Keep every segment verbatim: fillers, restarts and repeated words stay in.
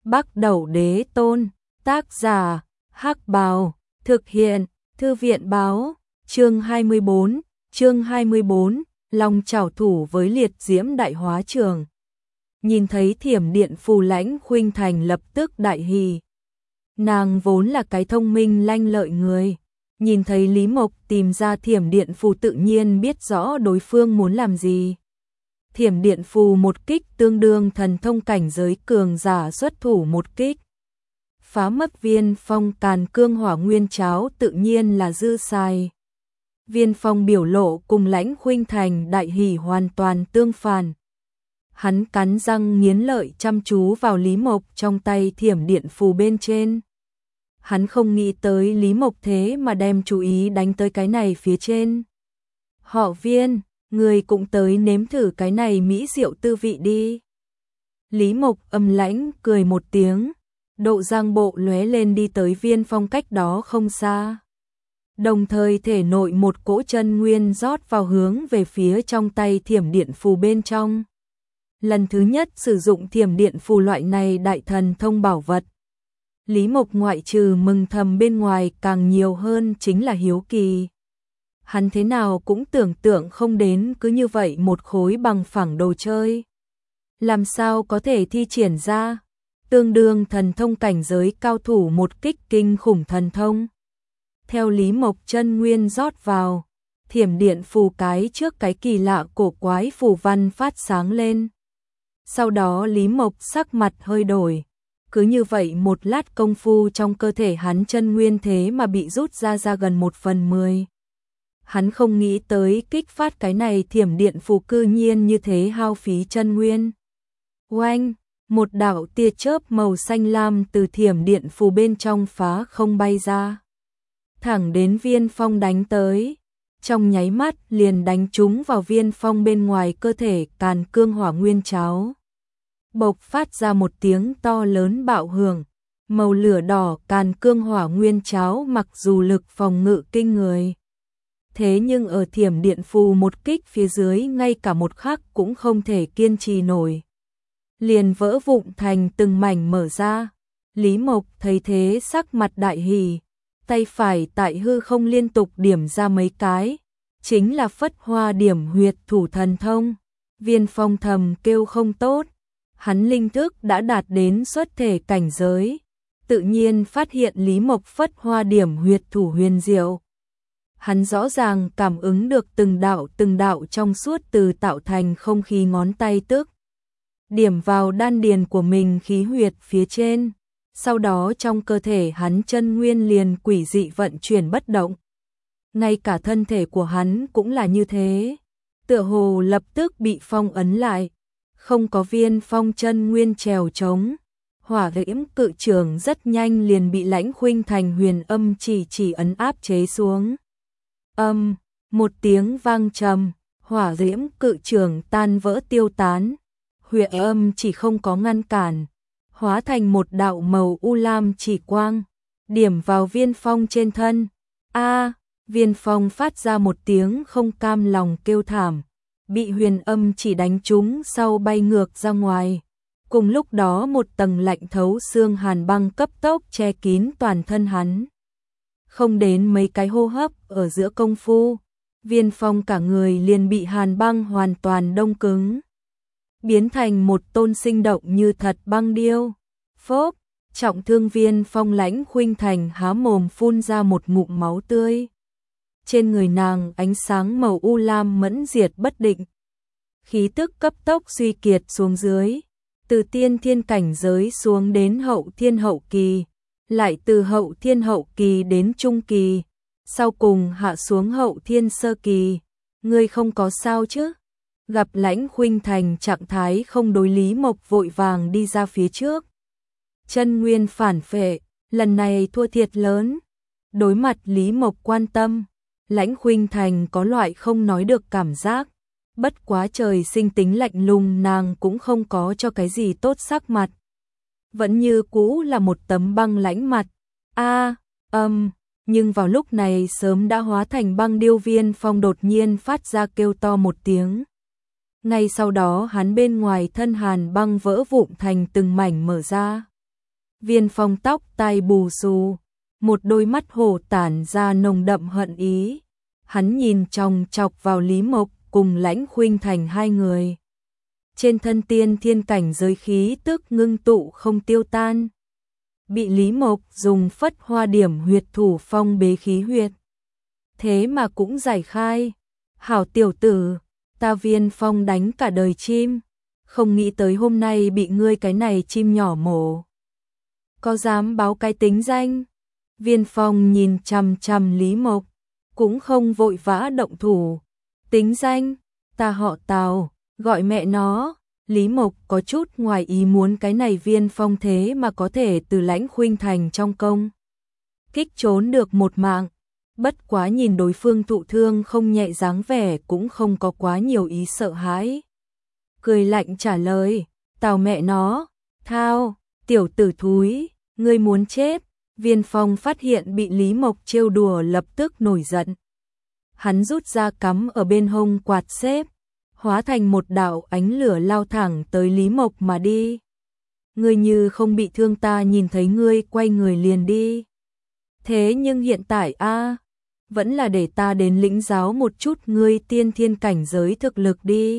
Bắc Đẩu Đế Tôn, tác giả, Hắc Bào, thực hiện, Thư viện báo, chương hai mươi bốn, chương hai mươi bốn, Long trảo thủ với liệt diễm đại hóa trường. Nhìn thấy thiểm điện phù Lãnh Khuynh Thành lập tức đại hỉ. Nàng vốn là cái thông minh lanh lợi người, nhìn thấy Lý Mộc tìm ra thiểm điện phù tự nhiên biết rõ đối phương muốn làm gì. Thiểm điện phù một kích tương đương thần thông cảnh giới cường giả xuất thủ một kích. Phá mất Viên Phong Càn Cương Hỏa Nguyên Cháo tự nhiên là dư sai. Viên Phong biểu lộ cùng Lãnh Khuynh Thành đại hỉ hoàn toàn tương phản. Hắn cắn răng nghiến lợi chăm chú vào Lý Mộc trong tay thiểm điện phù bên trên. Hắn không nghĩ tới Lý Mộc thế mà đem chú ý đánh tới cái này phía trên. Họ Viên, người cũng tới nếm thử cái này mỹ diệu tư vị đi. Lý Mộc âm lãnh cười một tiếng, độ giang bộ lóe lên đi tới Viên Phong cách đó không xa. Đồng thời thể nội một cỗ chân nguyên rót vào hướng về phía trong tay thiểm điện phù bên trong. Lần thứ nhất sử dụng thiểm điện phù loại này đại thần thông bảo vật. Lý Mộc ngoại trừ mừng thầm bên ngoài càng nhiều hơn chính là hiếu kỳ. Hắn thế nào cũng tưởng tượng không đến cứ như vậy một khối bằng phẳng đồ chơi. Làm sao có thể thi triển ra, tương đương thần thông cảnh giới cao thủ một kích kinh khủng thần thông. Theo Lý Mộc chân nguyên rót vào, thiểm điện phù cái trước cái kỳ lạ cổ quái phù văn phát sáng lên. Sau đó Lý Mộc sắc mặt hơi đổi. Cứ như vậy một lát công phu trong cơ thể hắn chân nguyên thế mà bị rút ra ra gần một phần mười. Hắn không nghĩ tới kích phát cái này thiểm điện phù cư nhiên như thế hao phí chân nguyên. Oanh, một đạo tia chớp màu xanh lam từ thiểm điện phù bên trong phá không bay ra. Thẳng đến Viên Phong đánh tới. Trong nháy mắt liền đánh trúng vào Viên Phong bên ngoài cơ thể Càn Cương Hỏa Nguyên Cháo. Bộc phát ra một tiếng to lớn bạo hưởng, màu lửa đỏ Càn Cương Hỏa Nguyên Cháo mặc dù lực phòng ngự kinh người. Thế nhưng ở thiểm điện phù một kích phía dưới ngay cả một khắc cũng không thể kiên trì nổi. Liền vỡ vụn thành từng mảnh mở ra. Lý Mộc thấy thế sắc mặt đại hỉ, tay phải tại hư không liên tục điểm ra mấy cái, chính là phất hoa điểm huyệt thủ thần thông. Viên Phong thầm kêu không tốt. Hắn linh thức đã đạt đến xuất thể cảnh giới, tự nhiên phát hiện Lý Mộc phất hoa điểm huyệt thủ huyền diệu. Hắn rõ ràng cảm ứng được từng đạo từng đạo trong suốt từ tạo thành không khí ngón tay tức. Điểm vào đan điền của mình khí huyệt phía trên, sau đó trong cơ thể hắn chân nguyên liền quỷ dị vận chuyển bất động. Ngay cả thân thể của hắn cũng là như thế, tựa hồ lập tức bị phong ấn lại. Không có Viên Phong chân nguyên trèo trống, hỏa diễm cự trường rất nhanh liền bị Lãnh Khuynh Thành huyền âm chỉ chỉ ấn áp chế xuống. Âm, một tiếng vang trầm, hỏa diễm cự trường tan vỡ tiêu tán, huyền âm chỉ không có ngăn cản, hóa thành một đạo màu u lam chỉ quang, điểm vào Viên Phong trên thân. A, Viên Phong phát ra một tiếng không cam lòng kêu thảm. Bị huyền âm chỉ đánh trúng sau bay ngược ra ngoài. Cùng lúc đó một tầng lạnh thấu xương hàn băng cấp tốc che kín toàn thân hắn. Không đến mấy cái hô hấp ở giữa công phu, Viên Phong cả người liền bị hàn băng hoàn toàn đông cứng. Biến thành một tôn sinh động như thật băng điêu. Phốp, trọng thương Viên Phong Lãnh Khuynh Thành há mồm phun ra một ngụm máu tươi. Trên người nàng ánh sáng màu u lam mẫn diệt bất định. Khí tức cấp tốc suy kiệt xuống dưới. Từ tiên thiên cảnh giới xuống đến hậu thiên hậu kỳ. Lại từ hậu thiên hậu kỳ đến trung kỳ. Sau cùng hạ xuống hậu thiên sơ kỳ. Ngươi không có sao chứ? Gặp Lãnh Khuynh Thành trạng thái không đối, Lý Mộc vội vàng đi ra phía trước. Chân nguyên phản phệ, lần này thua thiệt lớn. Đối mặt Lý Mộc quan tâm, Lãnh Khuynh Thành có loại không nói được cảm giác. Bất quá trời sinh tính lạnh lùng nàng cũng không có cho cái gì tốt sắc mặt. Vẫn như cũ là một tấm băng lãnh mặt. A, âm, nhưng vào lúc này sớm đã hóa thành băng điêu Viên Phong đột nhiên phát ra kêu to một tiếng. Ngay sau đó hắn bên ngoài thân hàn băng vỡ vụn thành từng mảnh mở ra. Viên Phong tóc tai bù xù, một đôi mắt hổ tản ra nồng đậm hận ý. Hắn nhìn chòng chọc vào Lý Mộc cùng Lãnh Khuynh Thành hai người. Trên thân tiên thiên cảnh giới khí tức ngưng tụ không tiêu tan. Bị Lý Mộc dùng phất hoa điểm huyệt thủ phong bế khí huyệt. Thế mà cũng giải khai. Hảo tiểu tử, ta Viên Phong đánh cả đời chim. Không nghĩ tới hôm nay bị ngươi cái này chim nhỏ mổ. Có dám báo cái tính danh? Viên Phong nhìn chằm chằm Lý Mộc, cũng không vội vã động thủ. Tính danh, ta họ Tào, gọi mẹ nó. Lý Mộc có chút ngoài ý muốn cái này Viên Phong thế mà có thể từ Lãnh Khuynh Thành trong công kích trốn được một mạng. Bất quá nhìn đối phương thụ thương không nhẹ dáng vẻ cũng không có quá nhiều ý sợ hãi. Cười lạnh trả lời, Tào mẹ nó, thao, tiểu tử thúi, ngươi muốn chết. Viên Phong phát hiện bị Lý Mộc trêu đùa lập tức nổi giận. Hắn rút ra cắm ở bên hông quạt xếp, hóa thành một đạo ánh lửa lao thẳng tới Lý Mộc mà đi. Ngươi như không bị thương ta nhìn thấy ngươi quay người liền đi. Thế nhưng hiện tại a, vẫn là để ta đến lĩnh giáo một chút ngươi tiên thiên cảnh giới thực lực đi.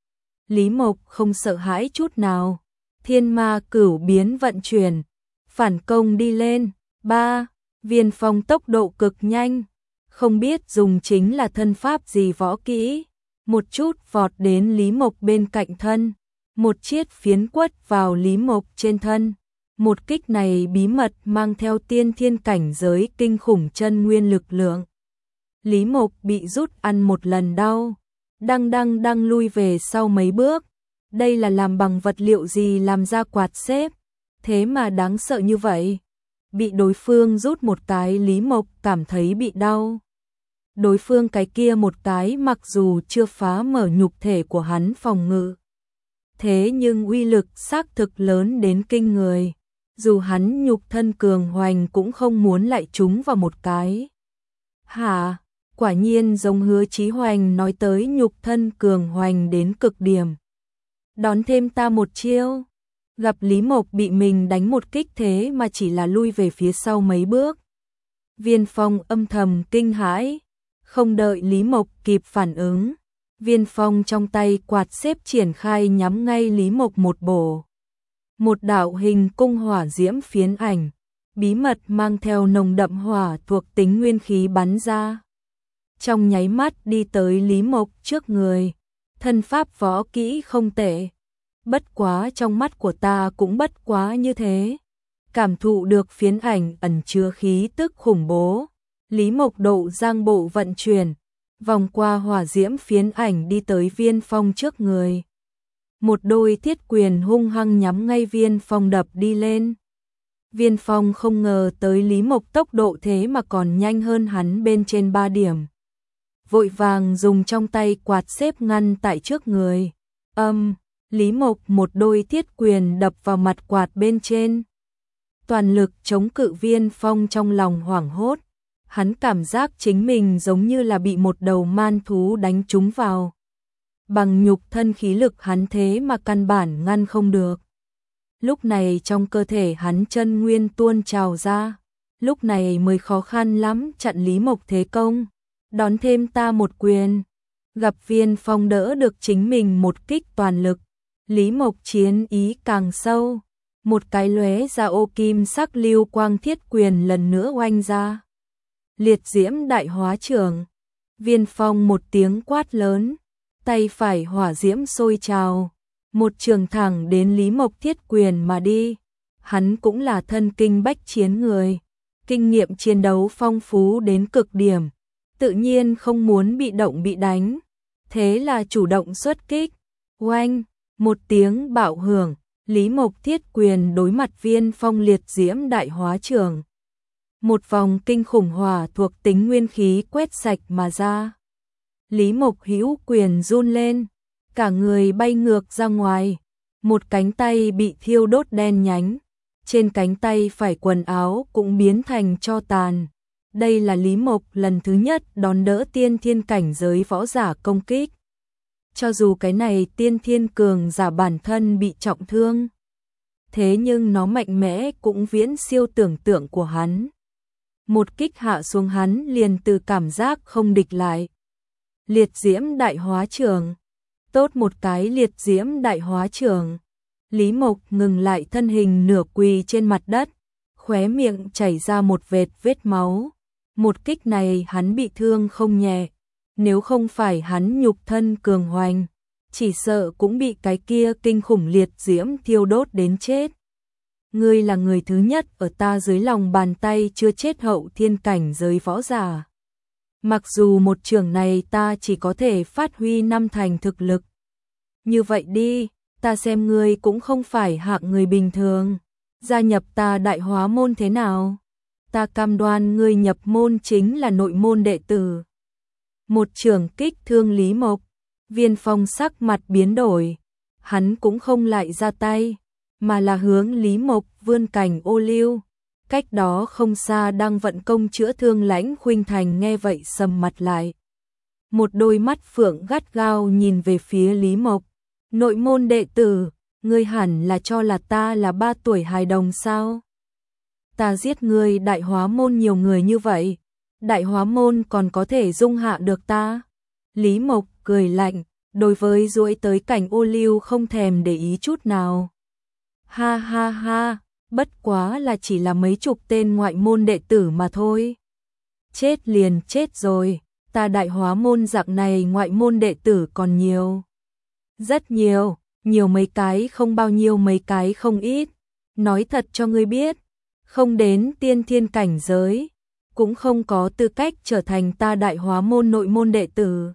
Lý Mộc không sợ hãi chút nào, thiên ma cửu biến vận chuyển, phản công đi lên. Ba, Viên Phong tốc độ cực nhanh, không biết dùng chính là thân pháp gì võ kỹ, một chút vọt đến Lý Mộc bên cạnh thân, một chiết phiến quất vào Lý Mộc trên thân. Một kích này bí mật mang theo tiên thiên cảnh giới kinh khủng chân nguyên lực lượng. Lý Mộc bị rút ăn một lần đau, đang đang đang lui về sau mấy bước. Đây là làm bằng vật liệu gì làm ra quạt xếp, thế mà đáng sợ như vậy. Bị đối phương rút một cái Lý Mộc cảm thấy bị đau. Đối phương cái kia một cái mặc dù chưa phá mở nhục thể của hắn phòng ngự, thế nhưng uy lực xác thực lớn đến kinh người. Dù hắn nhục thân cường hoành cũng không muốn lại trúng vào một cái. Hả, quả nhiên giống Hứa Chí Hoành nói tới nhục thân cường hoành đến cực điểm. Đón thêm ta một chiêu. Gặp Lý Mộc bị mình đánh một kích thế mà chỉ là lui về phía sau mấy bước. Viên Phong âm thầm kinh hãi, không đợi Lý Mộc kịp phản ứng. Viên Phong trong tay quạt xếp triển khai nhắm ngay Lý Mộc một bổ. Một đạo hình cung hỏa diễm phiến ảnh, bí mật mang theo nồng đậm hỏa thuộc tính nguyên khí bắn ra. Trong nháy mắt đi tới Lý Mộc trước người, thân pháp võ kỹ không tệ. Bất quá trong mắt của ta cũng bất quá như thế. Cảm thụ được phiến ảnh ẩn chứa khí tức khủng bố. Lý Mộc độ giang bộ vận chuyển, vòng qua hỏa diễm phiến ảnh đi tới Viên Phong trước người. Một đôi thiết quyền hung hăng nhắm ngay Viên Phong đập đi lên. Viên Phong không ngờ tới Lý Mộc tốc độ thế mà còn nhanh hơn hắn bên trên ba điểm. Vội vàng dùng trong tay quạt xếp ngăn tại trước người. Âm, Lý Mộc một đôi thiết quyền đập vào mặt quạt bên trên. Toàn lực chống cự Viên Phong trong lòng hoảng hốt. Hắn cảm giác chính mình giống như là bị một đầu man thú đánh trúng vào. Bằng nhục thân khí lực hắn thế mà căn bản ngăn không được. Lúc này trong cơ thể hắn chân nguyên tuôn trào ra. Lúc này mới khó khăn lắm chặn Lý Mộc thế công. Đón thêm ta một quyền. Gặp Viên Phong đỡ được chính mình một kích toàn lực. Lý Mộc chiến ý càng sâu. Một cái lóe ra ô kim sắc lưu quang thiết quyền lần nữa oanh ra. Liệt diễm đại hóa trưởng. Viên Phong một tiếng quát lớn. Tay phải hỏa diễm sôi trào. Một trường thẳng đến Lý Mộc thiết quyền mà đi. Hắn cũng là thân kinh bách chiến người. Kinh nghiệm chiến đấu phong phú đến cực điểm. Tự nhiên không muốn bị động bị đánh. Thế là chủ động xuất kích. Oanh, một tiếng bạo hưởng. Lý Mộc thiết quyền đối mặt Viên Phong liệt diễm đại hóa trưởng. Một vòng kinh khủng hỏa thuộc tính nguyên khí quét sạch mà ra. Lý Mộc hữu quyền run lên, cả người bay ngược ra ngoài, một cánh tay bị thiêu đốt đen nhánh, trên cánh tay phải quần áo cũng biến thành tro tàn. Đây là Lý Mộc lần thứ nhất đón đỡ tiên thiên cảnh giới võ giả công kích. Cho dù cái này tiên thiên cường giả bản thân bị trọng thương, thế nhưng nó mạnh mẽ cũng viễn siêu tưởng tượng của hắn. Một kích hạ xuống hắn liền từ cảm giác không địch lại. Liệt diễm đại hóa trường. Tốt một cái liệt diễm đại hóa trường. Lý Mộc ngừng lại thân hình nửa quỳ trên mặt đất, khóe miệng chảy ra một vệt vết máu. Một kích này hắn bị thương không nhẹ, nếu không phải hắn nhục thân cường hoành, chỉ sợ cũng bị cái kia kinh khủng liệt diễm thiêu đốt đến chết. Ngươi là người thứ nhất ở ta dưới lòng bàn tay chưa chết hậu thiên cảnh giới võ giả. Mặc dù một trường này ta chỉ có thể phát huy năm thành thực lực. Như vậy đi, ta xem ngươi cũng không phải hạng người bình thường. Gia nhập ta đại hóa môn thế nào? Ta cam đoan ngươi nhập môn chính là nội môn đệ tử. Một trường kích thương Lý Mộc, Viên Phong sắc mặt biến đổi. Hắn cũng không lại ra tay, mà là hướng Lý Mộc vươn cành ô liu. Cách đó không xa đang vận công chữa thương Lãnh Khuynh Thành nghe vậy sầm mặt lại. Một đôi mắt phượng gắt gao nhìn về phía Lý Mộc. Nội môn đệ tử, ngươi hẳn là cho là ta là ba tuổi hài đồng sao? Ta giết ngươi đại hóa môn nhiều người như vậy, đại hóa môn còn có thể dung hạ được ta? Lý Mộc cười lạnh, đối với duỗi tới cảnh ô liu không thèm để ý chút nào. Ha ha ha, bất quá là chỉ là mấy chục tên ngoại môn đệ tử mà thôi. Chết liền chết rồi, ta đại hóa môn dạng này ngoại môn đệ tử còn nhiều. Rất nhiều, nhiều mấy cái không bao nhiêu mấy cái không ít. Nói thật cho ngươi biết, không đến tiên thiên cảnh giới, cũng không có tư cách trở thành ta đại hóa môn nội môn đệ tử.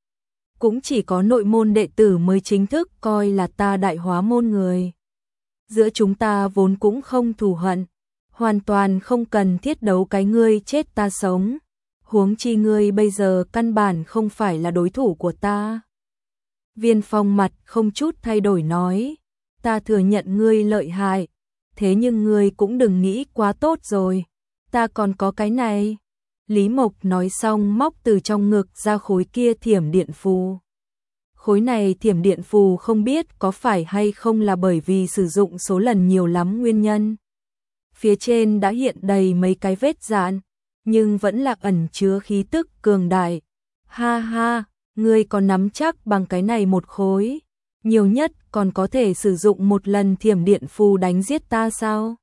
Cũng chỉ có nội môn đệ tử mới chính thức coi là ta đại hóa môn người. Giữa chúng ta vốn cũng không thù hận, hoàn toàn không cần thiết đấu cái ngươi chết ta sống. Huống chi ngươi bây giờ căn bản không phải là đối thủ của ta. Viên Phong mặt không chút thay đổi nói, ta thừa nhận ngươi lợi hại, thế nhưng ngươi cũng đừng nghĩ quá tốt rồi, ta còn có cái này. Lý Mộc nói xong móc từ trong ngực ra khối kia thiểm điện phù. Khối này thiểm điện phù không biết có phải hay không là bởi vì sử dụng số lần nhiều lắm nguyên nhân. Phía trên đã hiện đầy mấy cái vết dạn, nhưng vẫn là ẩn chứa khí tức cường đại. Ha ha, ngươi còn nắm chắc bằng cái này một khối, nhiều nhất còn có thể sử dụng một lần thiểm điện phù đánh giết ta sao?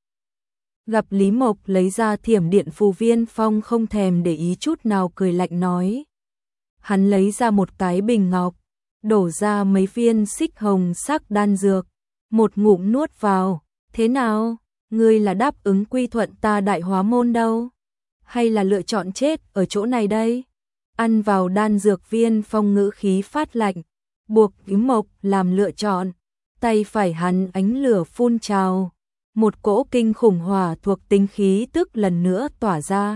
Gặp Lý Mộc lấy ra thiểm điện phù, Viên Phong không thèm để ý chút nào cười lạnh nói. Hắn lấy ra một cái bình ngọc, đổ ra mấy viên xích hồng sắc đan dược, một ngụm nuốt vào. Thế nào, ngươi là đáp ứng quy thuận ta đại hóa môn đâu? Hay là lựa chọn chết ở chỗ này đây? Ăn vào đan dược, Viên Phong ngữ khí phát lạnh, buộc Lý Mộc làm lựa chọn. Tay phải hắn ánh lửa phun trào, một cỗ kinh khủng hỏa thuộc tính khí tức lần nữa tỏa ra.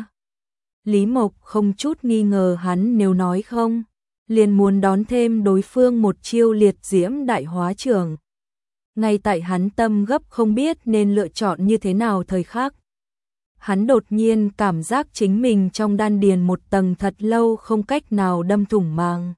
Lý Mộc không chút nghi ngờ hắn nếu nói không, liền muốn đón thêm đối phương một chiêu liệt diễm đại hóa trường. Ngay tại hắn tâm gấp không biết nên lựa chọn như thế nào thời khắc, hắn đột nhiên cảm giác chính mình trong đan điền một tầng thật lâu không cách nào đâm thủng màng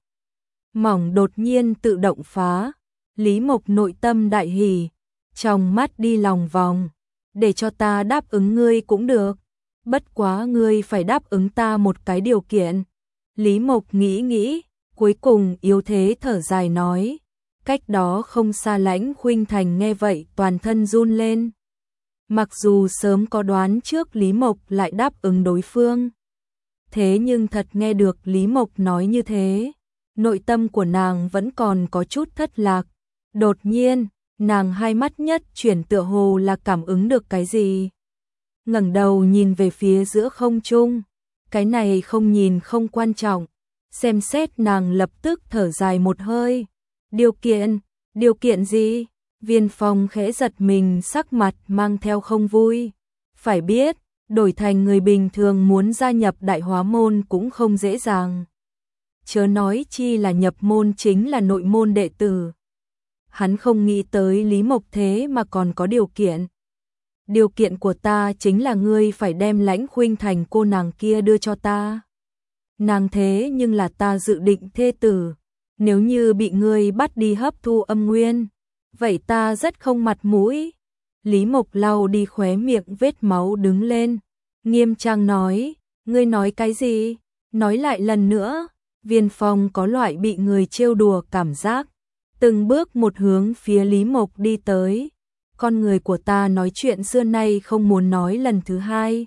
mỏng đột nhiên tự động phá. Lý Mộc nội tâm đại hỉ, trong mắt đi lòng vòng. Để cho ta đáp ứng ngươi cũng được, bất quá ngươi phải đáp ứng ta một cái điều kiện. Lý Mộc nghĩ nghĩ, cuối cùng yếu thế thở dài nói. Cách đó không xa Lãnh Khuynh Thành nghe vậy toàn thân run lên. Mặc dù sớm có đoán trước Lý Mộc lại đáp ứng đối phương, thế nhưng thật nghe được Lý Mộc nói như thế, nội tâm của nàng vẫn còn có chút thất lạc. Đột nhiên, nàng hai mắt nhất chuyển, tựa hồ là cảm ứng được cái gì. Ngẩng đầu nhìn về phía giữa không trung, cái này không nhìn không quan trọng. Xem xét nàng lập tức thở dài một hơi. Điều kiện, điều kiện gì? Viên Phong khẽ giật mình, sắc mặt mang theo không vui. Phải biết, đổi thành người bình thường muốn gia nhập đại hóa môn cũng không dễ dàng. Chớ nói chi là nhập môn chính là nội môn đệ tử. Hắn không nghĩ tới Lý Mộc thế mà còn có điều kiện. Điều kiện của ta chính là ngươi phải đem Lãnh Khuynh Thành cô nàng kia đưa cho ta. Nàng thế nhưng là ta dự định thê tử. Nếu như bị ngươi bắt đi hấp thu âm nguyên, vậy ta rất không mặt mũi. Lý Mộc lau đi khóe miệng vết máu đứng lên, nghiêm trang nói, ngươi nói cái gì? Nói lại lần nữa. Viên Phong có loại bị người trêu đùa cảm giác, từng bước một hướng phía Lý Mộc đi tới. Con người của ta nói chuyện xưa nay không muốn nói lần thứ hai.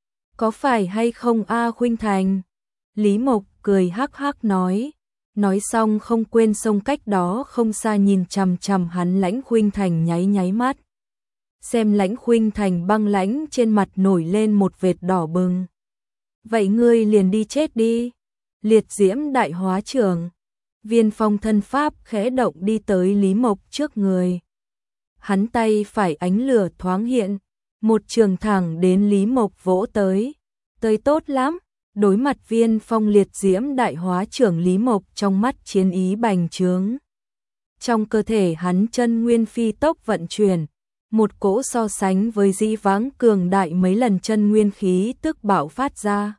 Có phải hay không A Khuynh Thành? Lý Mộc cười hắc hắc nói. Nói xong không quên xông cách đó không xa nhìn chằm chằm hắn Lãnh Khuynh Thành nháy nháy mắt. Xem Lãnh Khuynh Thành băng lãnh trên mặt nổi lên một vệt đỏ bừng. Vậy ngươi liền đi chết đi. Liệt diễm đại hóa trưởng. Viên Phong thân pháp khẽ động đi tới Lý Mộc trước người. Hắn tay phải ánh lửa thoáng hiện, một trường thẳng đến Lý Mộc vỗ tới. Tới tốt lắm. Đối mặt Viên Phong liệt diễm đại hóa trưởng, Lý Mộc trong mắt chiến ý bành trướng. Trong cơ thể hắn chân nguyên phi tốc vận chuyển, một cỗ so sánh với dĩ vãng cường đại mấy lần chân nguyên khí tức bạo phát ra.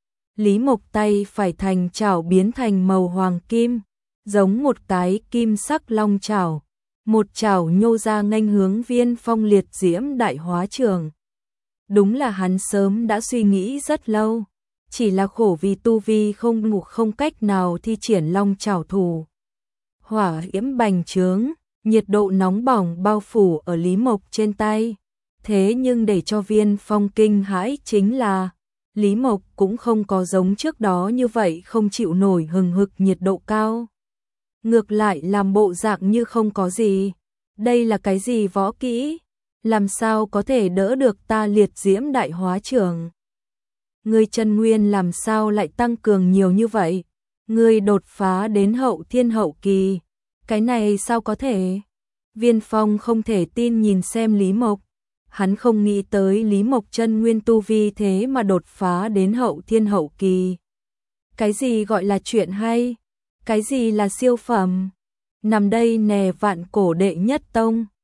Lý Mộc tay phải thành chảo biến thành màu hoàng kim, giống một cái kim sắc long chảo, một chảo nhô ra nghênh hướng Viên Phong liệt diễm đại hóa trưởng. Đúng là hắn sớm đã suy nghĩ rất lâu, chỉ là khổ vì tu vi không ngủ không cách nào thi triển long chảo thủ. Hỏa diễm bành trướng, nhiệt độ nóng bỏng bao phủ ở Lý Mộc trên tay. Thế nhưng để cho Viên Phong kinh hãi chính là Lý Mộc cũng không có giống trước đó như vậy không chịu nổi hừng hực nhiệt độ cao. Ngược lại làm bộ dạng như không có gì. Đây là cái gì võ kỹ? Làm sao có thể đỡ được ta liệt diễm đại hóa trưởng? Ngươi chân nguyên làm sao lại tăng cường nhiều như vậy? Ngươi đột phá đến hậu thiên hậu kỳ. Cái này sao có thể? Viên Phong không thể tin nhìn xem Lý Mộc. Hắn không nghĩ tới Lý Mộc chân nguyên tu vi thế mà đột phá đến hậu thiên hậu kỳ. Cái gì gọi là chuyện hay? Cái gì là siêu phẩm? Nằm đây nè vạn cổ đệ nhất tông.